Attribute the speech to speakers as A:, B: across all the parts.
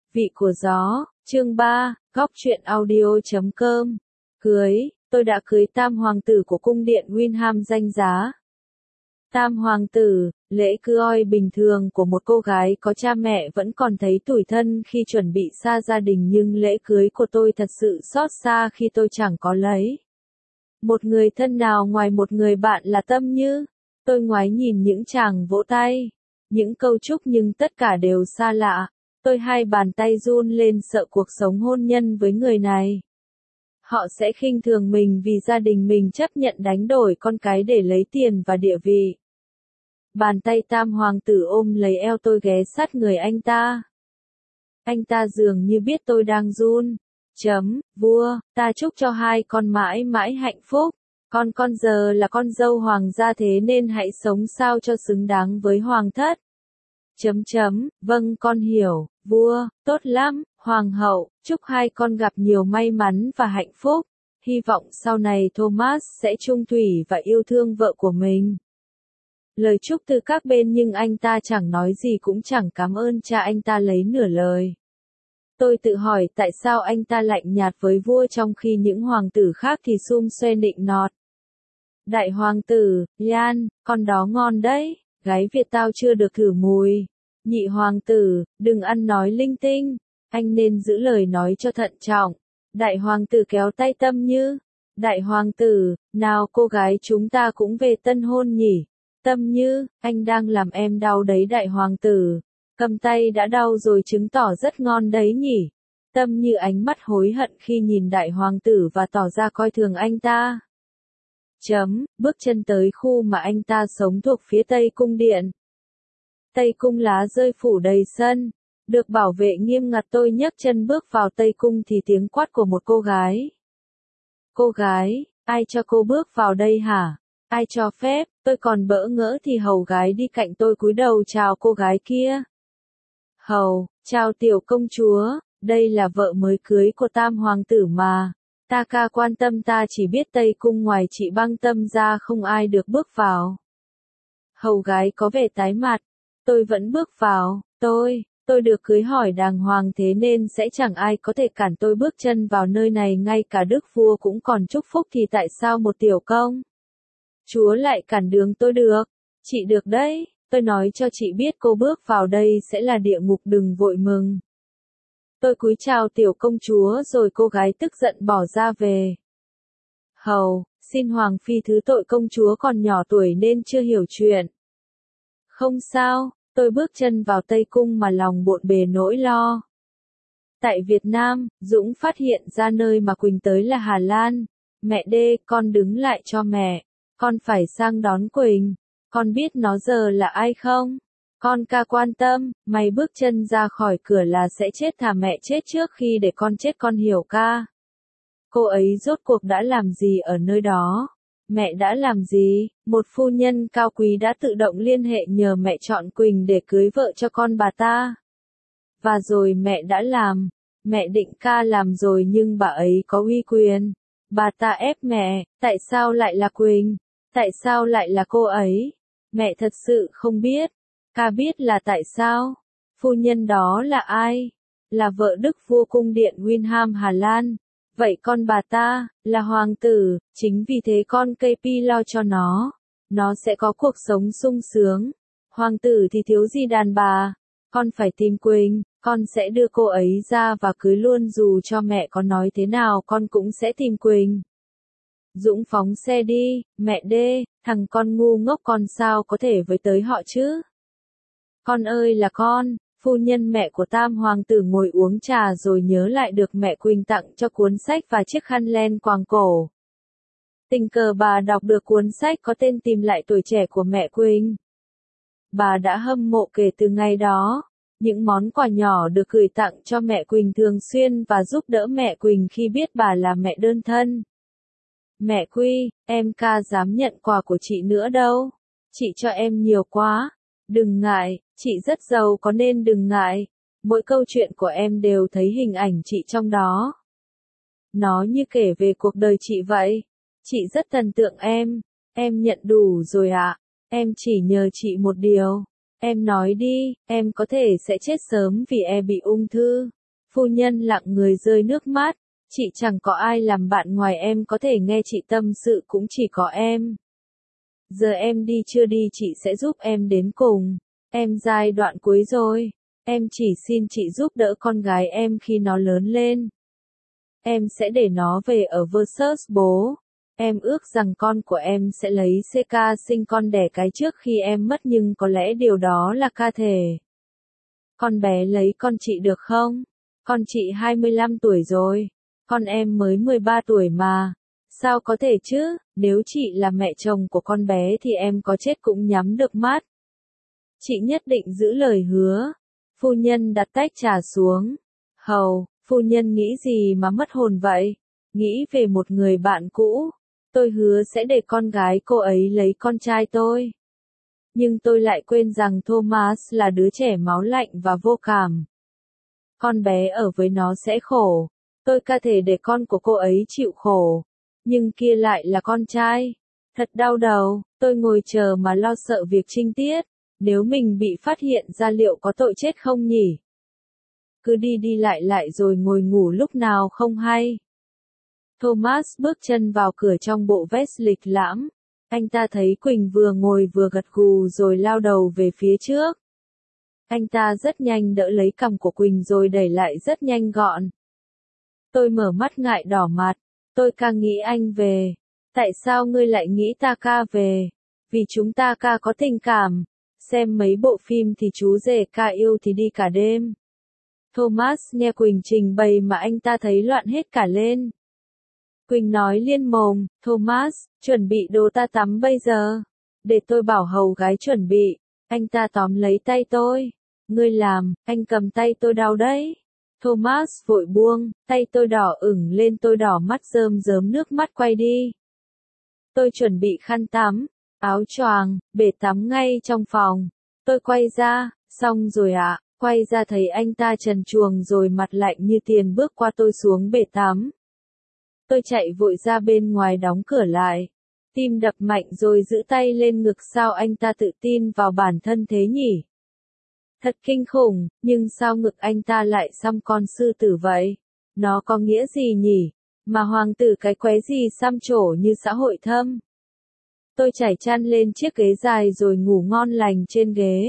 A: Vị của gió, chương 3, góc truyện audio.com. Cưới, tôi đã cưới tam hoàng tử của cung điện Winham danh giá. Tam hoàng tử, lễ cưới bình thường của một cô gái có cha mẹ vẫn còn thấy tủi thân khi chuẩn bị xa gia đình, nhưng lễ cưới của tôi thật sự xót xa khi tôi chẳng có lấy một người thân nào ngoài một người bạn là Tâm Như. Tôi ngoái nhìn những chàng vỗ tay, những câu chúc, nhưng tất cả đều xa lạ. Tôi hai bàn tay run lên, sợ cuộc sống hôn nhân với người này họ sẽ khinh thường mình vì gia đình mình chấp nhận đánh đổi con cái để lấy tiền và địa vị. Bàn tay tam hoàng tử ôm lấy eo tôi, ghé sát người anh ta. Anh ta dường như biết tôi đang run. Vua, ta chúc cho hai con mãi mãi hạnh phúc. Con giờ là con dâu hoàng gia, thế nên hãy sống sao cho xứng đáng với hoàng thất. Vâng, con hiểu, vua, tốt lắm, hoàng hậu, chúc hai con gặp nhiều may mắn và hạnh phúc. Hy vọng sau này Thomas sẽ chung thủy và yêu thương vợ của mình. Lời chúc từ các bên, nhưng anh ta chẳng nói gì, cũng chẳng cảm ơn cha anh ta lấy nửa lời. Tôi tự hỏi tại sao anh ta lạnh nhạt với vua trong khi những hoàng tử khác thì sum suê nịnh nọt. Đại hoàng tử, Yan, con đó ngon đấy, gái Việt tao chưa được thử mùi. Nhị hoàng tử, đừng ăn nói linh tinh, anh nên giữ lời nói cho thận trọng. Đại hoàng tử kéo tay Tâm Như. Đại hoàng tử, nào cô gái chúng ta cũng về tân hôn nhỉ. Tâm Như, anh đang làm em đau đấy đại hoàng tử. Cầm tay đã đau rồi, chứng tỏ rất ngon đấy nhỉ. Tâm Như ánh mắt hối hận khi nhìn đại hoàng tử và tỏ ra coi thường anh ta. Bước chân tới khu mà anh ta sống thuộc phía Tây Cung điện. Tây Cung lá rơi phủ đầy sân, được bảo vệ nghiêm ngặt. Tôi nhấc chân bước vào Tây Cung thì tiếng quát của một cô gái. Cô gái, ai cho cô bước vào đây hả? Ai cho phép? Tôi còn bỡ ngỡ thì hầu gái đi cạnh tôi cúi đầu chào cô gái kia. Hầu, chào tiểu công chúa, đây là vợ mới cưới của tam hoàng tử mà. Ta ca quan tâm, ta chỉ biết Tây Cung ngoài chị Băng Tâm ra không ai được bước vào. Hầu gái có vẻ tái mặt. Tôi vẫn bước vào. Tôi được cưới hỏi đàng hoàng, thế nên sẽ chẳng ai có thể cản tôi bước chân vào nơi này. Ngay cả đức vua cũng còn chúc phúc, thì tại sao một tiểu công chúa lại cản đường tôi được? Chị được đấy, tôi nói cho chị biết cô bước vào đây sẽ là địa ngục, đừng vội mừng. Tôi cúi chào tiểu công chúa rồi cô gái tức giận bỏ ra về. Hầu, xin hoàng phi thứ tội, công chúa còn nhỏ tuổi nên chưa hiểu chuyện. Không sao, tôi bước chân vào Tây Cung mà lòng bộn bề nỗi lo. Tại Việt Nam, Dũng phát hiện ra nơi mà Quỳnh tới là Hà Lan. Mẹ đê, con đứng lại cho mẹ. Con phải sang đón Quỳnh. Con biết nó giờ là ai không? Con ca quan tâm, mày bước chân ra khỏi cửa là sẽ chết, thà mẹ chết trước khi để con chết, con hiểu ca? Cô ấy rốt cuộc đã làm gì ở nơi đó? Mẹ đã làm gì? Một phu nhân cao quý đã tự động liên hệ nhờ mẹ chọn Quỳnh để cưới vợ cho con bà ta. Và rồi mẹ đã làm. Mẹ định ca làm rồi, nhưng bà ấy có uy quyền. Bà ta ép mẹ, tại sao lại là Quỳnh? Tại sao lại là cô ấy? Mẹ thật sự không biết. Ca biết là tại sao. Phu nhân đó là ai? Là vợ đức vua cung điện Winham Hà Lan. Vậy con bà ta, là hoàng tử, chính vì thế con KP lo cho nó. Nó sẽ có cuộc sống sung sướng. Hoàng tử thì thiếu gì đàn bà. Con phải tìm Quỳnh, con sẽ đưa cô ấy ra và cưới luôn, dù cho mẹ có nói thế nào con cũng sẽ tìm Quỳnh. Dũng phóng xe đi, mẹ đê, thằng con ngu ngốc, con sao có thể với tới họ chứ? Con ơi là con. Phu nhân mẹ của tam hoàng tử ngồi uống trà rồi nhớ lại được mẹ Quỳnh tặng cho cuốn sách và chiếc khăn len quàng cổ. Tình cờ bà đọc được cuốn sách có tên Tìm lại tuổi trẻ của mẹ Quỳnh. Bà đã hâm mộ kể từ ngày đó. Những món quà nhỏ được gửi tặng cho mẹ Quỳnh thường xuyên và giúp đỡ mẹ Quỳnh khi biết bà là mẹ đơn thân. Mẹ Quy, em ca dám nhận quà của chị nữa đâu. Chị cho em nhiều quá. Đừng ngại, chị rất giàu có nên đừng ngại. Mỗi câu chuyện của em đều thấy hình ảnh chị trong đó. Nó như kể về cuộc đời chị vậy. Chị rất thần tượng em nhận đủ rồi ạ. Em chỉ nhờ chị một điều. Em nói đi, em có thể sẽ chết sớm vì bị ung thư. Phu nhân lặng người rơi nước mắt. Chị chẳng có ai làm bạn ngoài em, có thể nghe chị tâm sự cũng chỉ có em. Giờ em đi chưa đi chị sẽ giúp em đến cùng. Em giai đoạn cuối rồi. Em chỉ xin chị giúp đỡ con gái em khi nó lớn lên. Em sẽ để nó về ở Versus bố. Em ước rằng con của em sẽ lấy CK sinh con đẻ cái trước khi em mất, nhưng có lẽ điều đó là ca thể. Con bé lấy con chị được không? Con chị 25 tuổi rồi. Con em mới 13 tuổi mà. Sao có thể chứ, nếu chị là mẹ chồng của con bé thì em có chết cũng nhắm được mắt. Chị nhất định giữ lời hứa. Phu nhân đặt tách trà xuống. Hầu, phu nhân nghĩ gì mà mất hồn vậy? Nghĩ về một người bạn cũ. Tôi hứa sẽ để con gái cô ấy lấy con trai tôi. Nhưng tôi lại quên rằng Thomas là đứa trẻ máu lạnh và vô cảm. Con bé ở với nó sẽ khổ. Tôi ca thể để con của cô ấy chịu khổ. Nhưng kia lại là con trai. Thật đau đầu, tôi ngồi chờ mà lo sợ việc trinh tiết. Nếu mình bị phát hiện ra liệu có tội chết không nhỉ? Cứ đi đi lại lại rồi ngồi ngủ lúc nào không hay. Thomas bước chân vào cửa trong bộ vest lịch lãm. Anh ta thấy Quỳnh vừa ngồi vừa gật gù rồi lao đầu về phía trước. Anh ta rất nhanh đỡ lấy cằm của Quỳnh rồi đẩy lại rất nhanh gọn. Tôi mở mắt ngại đỏ mặt. Tôi ca nghĩ anh về. Tại sao ngươi lại nghĩ ta ca về? Vì chúng ta ca có tình cảm. Xem mấy bộ phim thì chú rể ca yêu thì đi cả đêm. Thomas nghe Quỳnh trình bày mà anh ta thấy loạn hết cả lên. Quỳnh nói liên mồm, Thomas, chuẩn bị đồ ta tắm bây giờ. Để tôi bảo hầu gái chuẩn bị. Anh ta tóm lấy tay tôi. Ngươi làm, anh cầm tay tôi đau đấy. Thomas vội buông, tay tôi đỏ ửng lên, tôi đỏ mắt rơm rớm nước mắt quay đi. Tôi chuẩn bị khăn tắm, áo choàng, bể tắm ngay trong phòng. Tôi quay ra, xong rồi ạ, quay ra thấy anh ta trần truồng rồi mặt lạnh như tiền bước qua tôi xuống bể tắm. Tôi chạy vội ra bên ngoài đóng cửa lại. Tim đập mạnh rồi giữ tay lên ngực, sao anh ta tự tin vào bản thân thế nhỉ? Thật kinh khủng, nhưng sao ngực anh ta lại xăm con sư tử vậy? Nó có nghĩa gì nhỉ? Mà hoàng tử cái quái gì xăm trổ như xã hội thâm? Tôi trải chăn lên chiếc ghế dài rồi ngủ ngon lành trên ghế.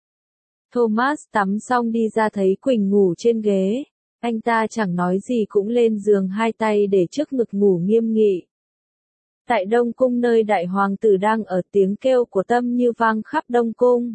A: Thomas tắm xong đi ra thấy Quỳnh ngủ trên ghế. Anh ta chẳng nói gì cũng lên giường, hai tay để trước ngực ngủ nghiêm nghị. Tại Đông Cung nơi đại hoàng tử đang ở, tiếng kêu của Tâm Như vang khắp Đông Cung.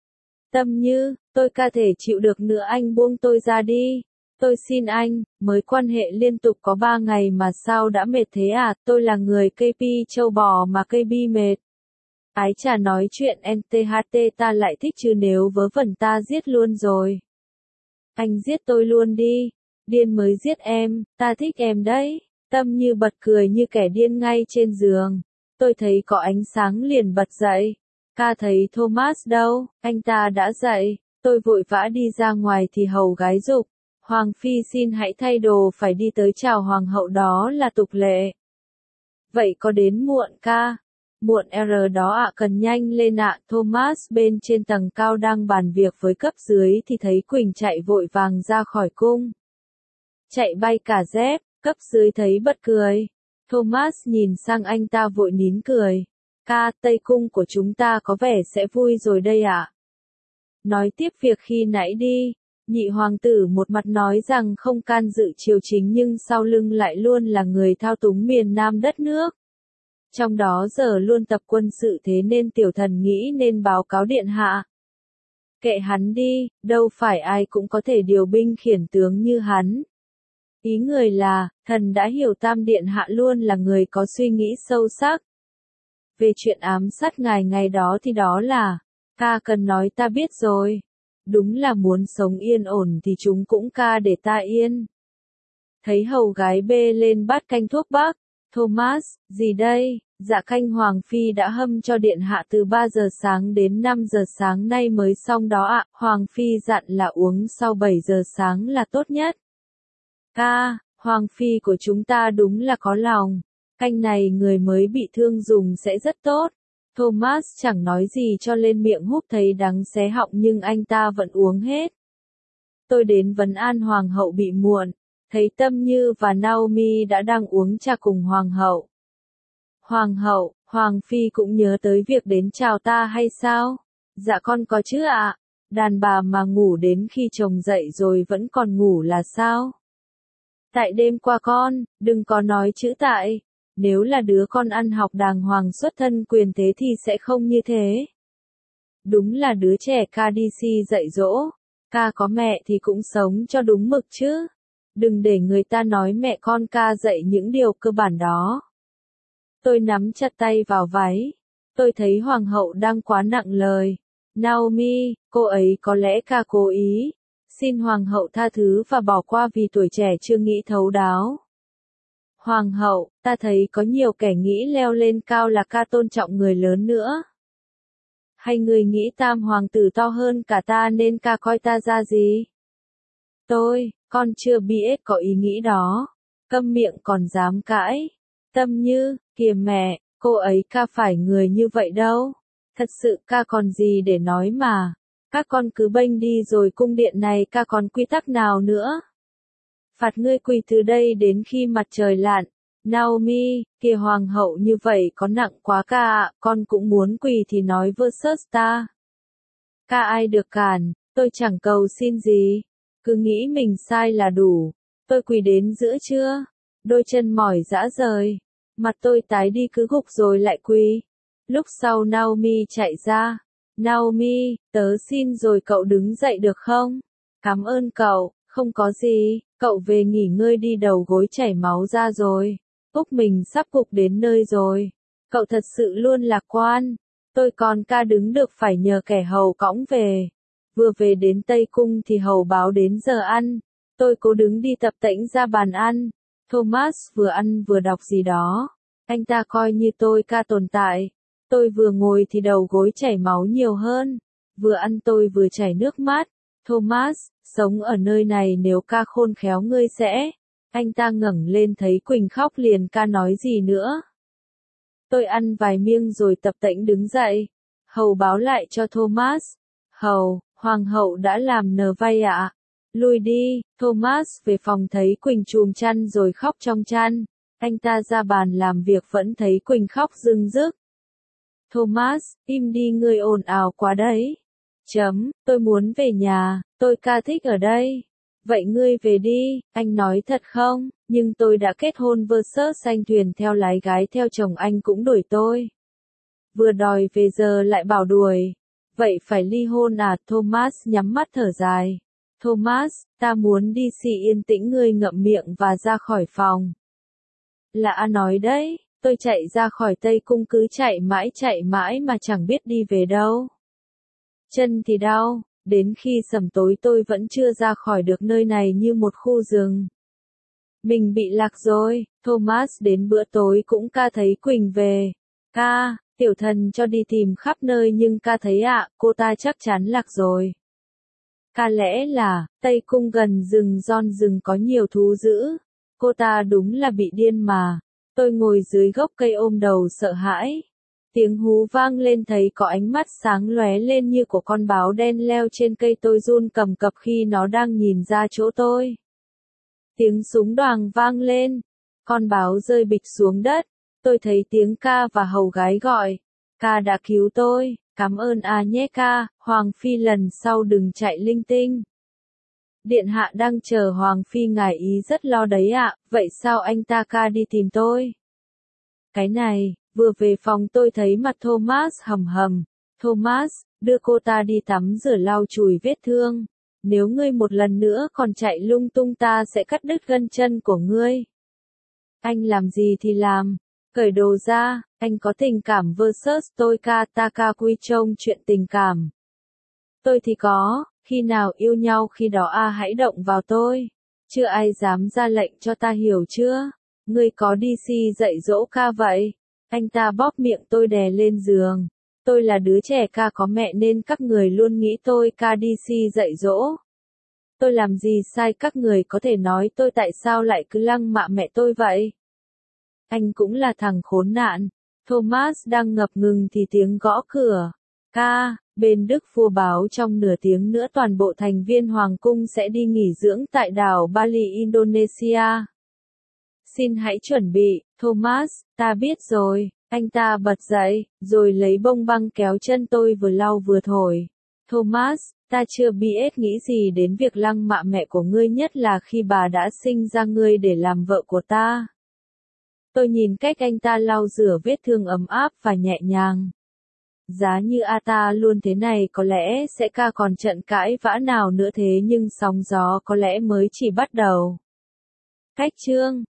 A: Tâm Như, tôi ca thể chịu được nữa, anh buông tôi ra đi. Tôi xin anh, mới quan hệ liên tục có 3 ngày mà sao đã mệt thế à, tôi là người KP châu bò mà KB mệt. Ái chà, nói chuyện NTHT ta lại thích chứ, nếu vớ vẩn ta giết luôn rồi. Anh giết tôi luôn đi. Điên mới giết em, ta thích em đấy. Tâm Như bật cười như kẻ điên ngay trên giường. Tôi thấy có ánh sáng liền bật dậy. Ca thấy Thomas đâu, anh ta đã dậy. Tôi vội vã đi ra ngoài thì hầu gái giục. Hoàng phi xin hãy thay đồ, phải đi tới chào hoàng hậu, đó là tục lệ. Vậy có đến muộn ca? Muộn R đó ạ, cần nhanh lên ạ. Thomas bên trên tầng cao đang bàn việc với cấp dưới thì thấy Quỳnh chạy vội vàng ra khỏi cung. Chạy bay cả dép, cấp dưới thấy bật cười. Thomas nhìn sang anh ta vội nín cười. Ca, Tây Cung của chúng ta có vẻ sẽ vui rồi đây ạ. Nói tiếp việc khi nãy đi. Nhị hoàng tử một mặt nói rằng không can dự triều chính nhưng sau lưng lại luôn là người thao túng miền Nam đất nước. Trong đó giờ luôn tập quân sự, thế nên tiểu thần nghĩ nên báo cáo điện hạ. Kệ hắn đi, đâu phải ai cũng có thể điều binh khiển tướng như hắn. Ý người là, thần đã hiểu Tam điện hạ luôn là người có suy nghĩ sâu sắc. Về chuyện ám sát ngài ngày đó thì đó là, ca cần nói ta biết rồi. Đúng là muốn sống yên ổn thì chúng cũng ca để ta yên. Thấy hầu gái bê lên bát canh thuốc bắc. Thomas, gì đây? Dạ canh hoàng phi đã hâm cho điện hạ từ 3 giờ sáng đến 5 giờ sáng nay mới xong đó ạ. Hoàng phi dặn là uống sau 7 giờ sáng là tốt nhất. Ca, hoàng phi của chúng ta đúng là có lòng. Canh này người mới bị thương dùng sẽ rất tốt. Thomas chẳng nói gì cho lên miệng húp thấy đắng xé họng nhưng anh ta vẫn uống hết. Tôi đến vấn an hoàng hậu bị muộn, thấy Tâm Như và Naomi đã đang uống trà cùng hoàng hậu. Hoàng hậu, Hoàng Phi cũng nhớ tới việc đến chào ta hay sao? Dạ con có chứ ạ. Đàn bà mà ngủ đến khi chồng dậy rồi vẫn còn ngủ là sao? Tại đêm qua con, đừng có nói chữ tại. Nếu là đứa con ăn học đàng hoàng xuất thân quyền thế thì sẽ không như thế. Đúng là đứa trẻ ca đi si dạy dỗ. Ca có mẹ thì cũng sống cho đúng mực chứ. Đừng để người ta nói mẹ con ca dạy những điều cơ bản đó. Tôi nắm chặt tay vào váy. Tôi thấy hoàng hậu đang quá nặng lời. Naomi, cô ấy có lẽ ca cố ý. Xin hoàng hậu tha thứ và bỏ qua vì tuổi trẻ chưa nghĩ thấu đáo. Hoàng hậu, ta thấy có nhiều kẻ nghĩ leo lên cao là ca tôn trọng người lớn nữa. Hay người nghĩ tam hoàng tử to hơn cả ta nên ca coi ta ra gì? Con chưa biết có ý nghĩ đó. Câm miệng còn dám cãi. Tâm Như, kìa mẹ, cô ấy ca phải người như vậy đâu. Thật sự ca còn gì để nói mà. Các con cứ bênh đi rồi cung điện này ca còn quy tắc nào nữa. Phạt ngươi quỳ từ đây đến khi mặt trời lặn. Naomi, kìa hoàng hậu như vậy có nặng quá ca ạ, con cũng muốn quỳ thì nói versus ta. Ca ai được cản, tôi chẳng cầu xin gì. Cứ nghĩ mình sai là đủ. Tôi quỳ đến giữa trưa. Đôi chân mỏi rã rời. Mặt tôi tái đi cứ gục rồi lại quỳ. Lúc sau Naomi chạy ra. Naomi, tớ xin rồi cậu đứng dậy được không? Cảm ơn cậu, không có gì, cậu về nghỉ ngơi đi đầu gối chảy máu ra rồi. Úc mình sắp gục đến nơi rồi. Cậu thật sự luôn lạc quan. Tôi còn ca đứng được phải nhờ kẻ hầu cõng về. Vừa về đến Tây Cung thì hầu báo đến giờ ăn. Tôi cố đứng đi tập tễnh ra bàn ăn. Thomas vừa ăn vừa đọc gì đó. Anh ta coi như tôi ca tồn tại. Tôi vừa ngồi thì đầu gối chảy máu nhiều hơn. Vừa ăn tôi vừa chảy nước mắt. Thomas, sống ở nơi này nếu ca khôn khéo ngươi sẽ. Anh ta ngẩng lên thấy Quỳnh khóc liền ca nói gì nữa. Tôi ăn vài miếng rồi tập tễnh đứng dậy. Hầu báo lại cho Thomas. Hầu, hoàng hậu đã làm nờ vay ạ. Lui đi, Thomas về phòng thấy Quỳnh chùm chăn rồi khóc trong chăn. Anh ta ra bàn làm việc vẫn thấy Quỳnh khóc rưng rức. Thomas, im đi ngươi ồn ào quá đấy. Tôi muốn về nhà, tôi ca thích ở đây. Vậy ngươi về đi, anh nói thật không, nhưng tôi đã kết hôn versus anh thuyền theo lái gái theo chồng anh cũng đuổi tôi. Vừa đòi về giờ lại bảo đuổi. Vậy phải ly hôn à, Thomas nhắm mắt thở dài. Thomas, ta muốn đi xì yên tĩnh ngươi ngậm miệng và ra khỏi phòng. Lạ nói đấy, tôi chạy ra khỏi Tây Cung cứ chạy mãi mà chẳng biết đi về đâu. Chân thì đau, đến khi sẩm tối tôi vẫn chưa ra khỏi được nơi này như một khu rừng. Mình bị lạc rồi, Thomas đến bữa tối cũng ca thấy Quỳnh về. Ca, tiểu thần cho đi tìm khắp nơi nhưng ca thấy cô ta chắc chắn lạc rồi. Ca lẽ là, Tây Cung gần rừng Gion rừng có nhiều thú dữ. Cô ta đúng là bị điên mà. Tôi ngồi dưới gốc cây ôm đầu sợ hãi. Tiếng hú vang lên thấy có ánh mắt sáng lóe lên như của con báo đen leo trên cây tôi run cầm cập khi nó đang nhìn ra chỗ tôi. Tiếng súng đoàng vang lên. Con báo rơi bịch xuống đất. Tôi thấy tiếng ca và hầu gái gọi. Ca đã cứu tôi, cảm ơn nhé ca, Hoàng Phi lần sau đừng chạy linh tinh. Điện hạ đang chờ Hoàng Phi ngài ý rất lo đấy ạ, vậy sao anh ta ca đi tìm tôi? Cái này, vừa về phòng tôi thấy mặt Thomas hầm hầm. Thomas, đưa cô ta đi tắm rửa lau chùi vết thương. Nếu ngươi một lần nữa còn chạy lung tung ta sẽ cắt đứt gân chân của ngươi. Anh làm gì thì làm. Cởi đồ ra, anh có tình cảm versus tôi ca ta ca quy trông chuyện tình cảm. Tôi thì có, khi nào yêu nhau khi đó hãy động vào tôi. Chưa ai dám ra lệnh cho ta hiểu chưa? Ngươi có đi si dạy dỗ ca vậy? Anh ta bóp miệng tôi đè lên giường. Tôi là đứa trẻ ca có mẹ nên các người luôn nghĩ tôi ca đi si dạy dỗ. Tôi làm gì sai các người có thể nói tôi tại sao lại cứ lăng mạ mẹ tôi vậy? Anh cũng là thằng khốn nạn. Thomas đang ngập ngừng thì tiếng gõ cửa. Ca, bên Đức vua báo trong nửa tiếng nữa toàn bộ thành viên hoàng cung sẽ đi nghỉ dưỡng tại đảo Bali, Indonesia. Xin hãy chuẩn bị, Thomas, ta biết rồi. Anh ta bật dậy, rồi lấy bông băng kéo chân tôi vừa lau vừa thổi. Thomas, ta chưa biết nghĩ gì đến việc lăng mạ mẹ của ngươi, nhất là khi bà đã sinh ra ngươi để làm vợ của ta. Tôi nhìn cách anh ta lau rửa vết thương ấm áp và nhẹ nhàng. Giá như ta luôn thế này có lẽ sẽ còn trận cãi vã nào nữa, thế nhưng sóng gió có lẽ mới chỉ bắt đầu. Cách chương